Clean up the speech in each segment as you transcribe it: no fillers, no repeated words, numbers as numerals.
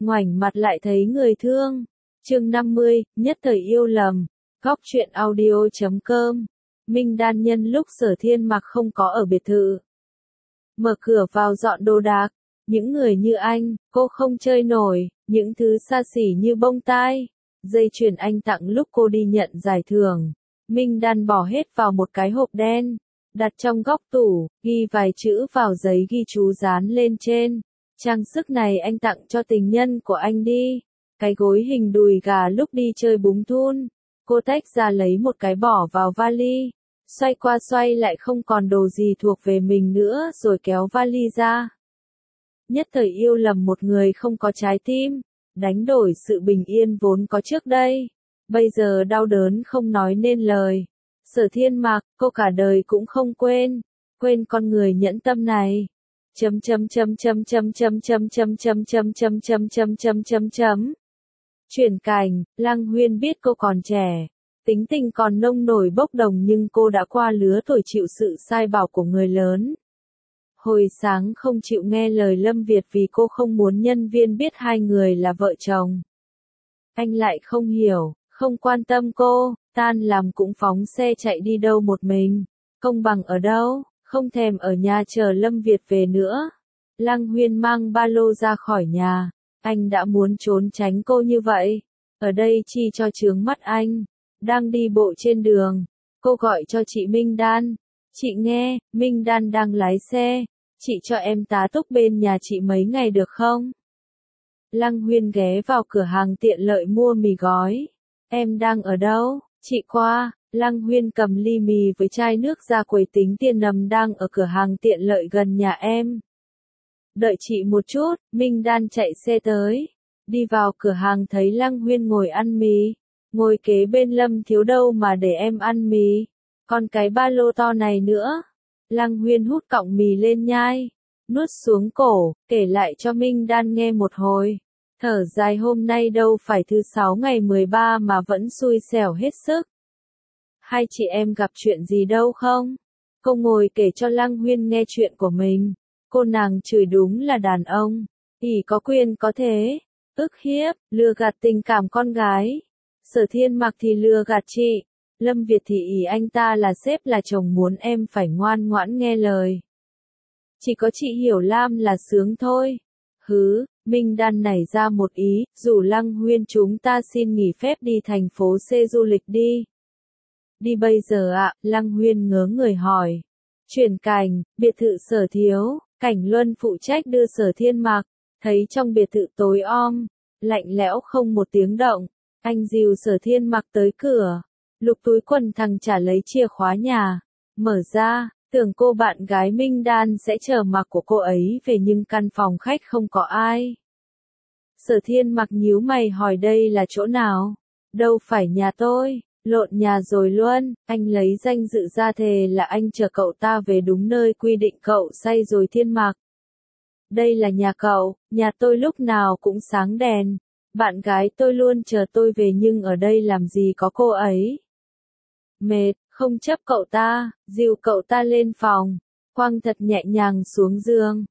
ngoảnh mặt lại thấy người thương. Chương 50, nhất thời yêu lầm. Góc truyện audio.com. Minh Đan nhân lúc Sở Thiên Mặc không có ở biệt thự, mở cửa vào dọn đồ đạc. Những người như anh, cô không chơi nổi. Những thứ xa xỉ như bông tai, dây chuyền anh tặng lúc cô đi nhận giải thưởng, Minh Đan bỏ hết vào một cái hộp đen, đặt trong góc tủ, ghi vài chữ vào giấy ghi chú dán lên trên. Trang sức này anh tặng cho tình nhân của anh đi. Cái gối hình đùi gà lúc đi chơi búng thun. Cô tách ra lấy một cái bỏ vào vali. Xoay qua xoay lại không còn đồ gì thuộc về mình nữa rồi kéo vali ra. Nhất thời yêu lầm một người không có trái tim. Đánh đổi sự bình yên vốn có trước đây. Bây giờ đau đớn không nói nên lời. Sở Thiên Mặc, cô cả đời cũng không quên. Quên con người nhẫn tâm này. Chuyển cảnh, Lăng Huyên biết cô còn trẻ. Tính tình còn nông nổi bốc đồng nhưng cô đã qua lứa tuổi chịu sự sai bảo của người lớn. Hồi sáng không chịu nghe lời Lâm Việt vì cô không muốn nhân viên biết hai người là vợ chồng. Anh lại không hiểu, không quan tâm cô, tan làm cũng phóng xe chạy đi đâu một mình. Công bằng ở đâu, không thèm ở nhà chờ Lâm Việt về nữa. Lăng Huyên mang ba lô ra khỏi nhà, anh đã muốn trốn tránh cô như vậy. Ở đây chi cho chướng mắt anh. Đang đi bộ trên đường, cô gọi cho chị Minh Đan. Chị nghe, Minh Đan đang lái xe. Chị cho em tá túc bên nhà chị mấy ngày được không? Lăng Huyên ghé vào cửa hàng tiện lợi mua mì gói. Em đang ở đâu? Chị qua. Lăng Huyên cầm ly mì với chai nước ra quầy tính tiền nằm đang ở cửa hàng tiện lợi gần nhà em. Đợi chị một chút, Minh Đan chạy xe tới. Đi vào cửa hàng thấy Lăng Huyên ngồi ăn mì. Ngồi kế bên Lâm Thiếu đâu mà để em ăn mì. Còn cái ba lô to này nữa. Lăng Huyên hút cọng mì lên nhai, nuốt xuống cổ, kể lại cho Minh Đan nghe một hồi. Thở dài hôm nay đâu phải thứ 6 ngày 13 mà vẫn xui xẻo hết sức. Hai chị em gặp chuyện gì đâu không? Cô ngồi kể cho Lăng Huyên nghe chuyện của mình. Cô nàng chửi đúng là đàn ông. Ỷ có quyền có thế. Ức hiếp, lừa gạt tình cảm con gái. Sở Thiên Mặc thì lừa gạt chị. Lâm Việt thì ý anh ta là sếp là chồng muốn em phải ngoan ngoãn nghe lời. Chỉ có chị Hiểu Lam là sướng thôi. Hứ, Minh Đan nảy ra một ý, rủ Lăng Huyên chúng ta xin nghỉ phép đi thành phố C du lịch đi. Đi bây giờ ạ, Lăng Huyên ngớ người hỏi. Chuyển cảnh, biệt thự Sở Thiếu, Cảnh Luân phụ trách đưa Sở Thiên Mặc, thấy trong biệt thự tối om, lạnh lẽo không một tiếng động, anh dìu Sở Thiên Mặc tới cửa. Lục túi quần thằng trả lấy chìa khóa nhà, mở ra, tưởng cô bạn gái Minh Đan sẽ chờ mặc của cô ấy về nhưng căn phòng khách không có ai. Sở Thiên Mặc nhíu mày hỏi đây là chỗ nào? Đâu phải nhà tôi, lộn nhà rồi luôn, anh lấy danh dự ra thề là anh chờ cậu ta về đúng nơi quy định cậu say rồi Thiên Mặc. Đây là nhà cậu, nhà tôi lúc nào cũng sáng đèn, bạn gái tôi luôn chờ tôi về nhưng ở đây làm gì có cô ấy. Mệt, không chấp cậu ta, dìu cậu ta lên phòng, quăng thật nhẹ nhàng xuống giường.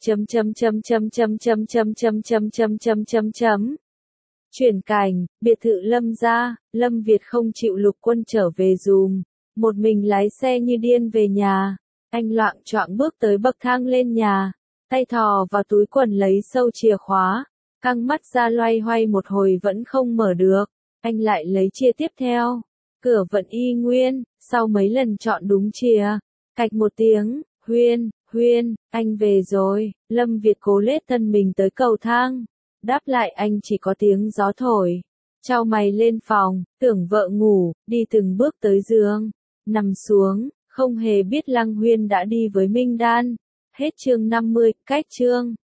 Chuyển cảnh, biệt thự Lâm gia, Lâm Việt không chịu Lục Quân trở về dùm, một mình lái xe như điên về nhà. Anh loạng choạng bước tới bậc thang lên nhà, tay thò vào túi quần lấy sâu chìa khóa, căng mắt ra loay hoay một hồi vẫn không mở được. Anh lại lấy chìa tiếp theo. Cửa vẫn y nguyên, sau mấy lần chọn đúng chìa, cạch một tiếng, Huyên, anh về rồi. Lâm Việt cố lết thân mình tới cầu thang, đáp lại anh chỉ có tiếng gió thổi. Chau mày lên phòng, tưởng vợ ngủ, đi từng bước tới giường, nằm xuống, không hề biết Lăng Huyên đã đi với Minh Đan. Hết chương 50, cách chương.